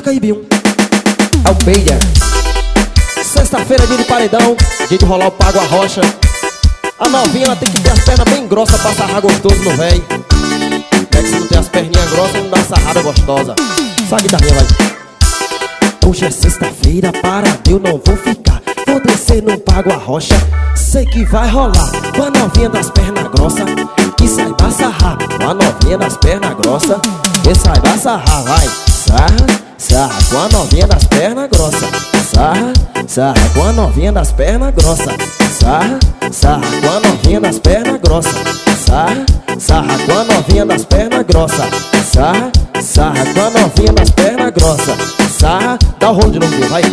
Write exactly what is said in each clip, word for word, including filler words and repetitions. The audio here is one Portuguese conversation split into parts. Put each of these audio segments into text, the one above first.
Toca aí, Bion. É o Pager. Sexta-feira, dia de paredão, dia de rolar o Pago a Rocha. A novinha, ela tem que ter as pernas bem grossas pra sarrar gostoso no véi. É que se não tem as perninhas grossas, não dá sarrada gostosa. Só a guitarrinha, vai. Hoje é sexta-feira, para eu não vou ficar. Vou descer no Pago a Rocha. Sei que vai rolar com a novinha das pernas grossas, que saiba sarrar. Com a novinha das pernas grossas, que saiba sarrar, vai. Sarra, sarra com a novinha das pernas grossas. Sarra, sarra com a novinha das pernas grossas. Sarra, sarra com a novinha das pernas grossas. Sarra, sarra com a novinha das pernas grossas. Sarra, sarra com a novinha das pernas grossas. Sarra, dá o rolo de novo, vai.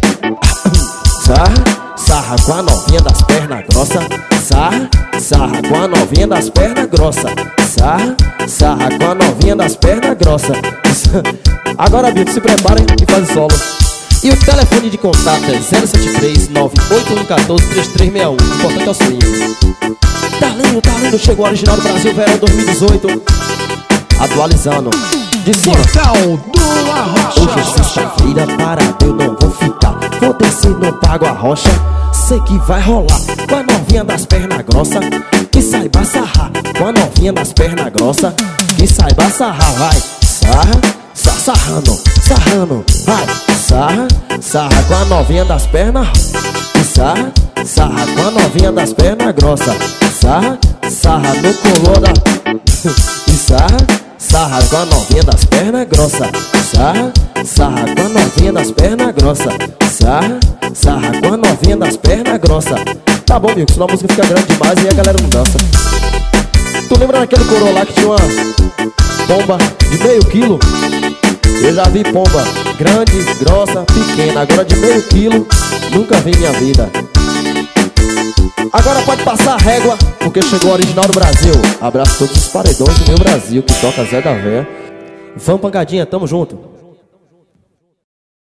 Sarra, sarra com a novinha das pernas grossas. Sarra, sarra com a novinha das pernas grossas. Sarra, sarra com a novinha das pernas grossas. Agora, Bill, se preparem e faz o solo. E o telefone de contato é zero sete três, nove oito um um quatro, três três seis um. O importante é o swing. Tá lindo, tá lindo, chegou o original do Brasil, verão dois mil e dezoito. Atualizando de cima. Portal do Arrocha. Hoje é sexta-feira, para eu não vou ficar. Vou descer no Pago a Rocha. Sei que vai rolar com a novinha das pernas grossas, que saiba sarrar. Com a novinha das pernas grossas, que saiba sarrar, vai. Sarra, sarra, sarrando, sarrando, vai. Sarra, sarra com a novinha das pernas. Sarra, sarra com a novinha das pernas grossas. Sarra, sarra no color da... E sarra, sarra com a novinha das pernas grossas. Sarra, sarra com a novinha das pernas grossas. Sarra, sarra com a novinha das pernas grossas. Tá bom, amigo, senão a música fica grande demais e a galera não dança. Tu lembra daquele coroa lá que tinha uma pomba de meio quilo? Eu já vi pomba grande, grossa, pequena. Agora de meio quilo, nunca vi em minha vida. Agora pode passar a régua, porque chegou o original do Brasil. Abraço a todos os paredões do meu Brasil, que toca Zé da Véia. Vamos, pancadinha, tamo junto.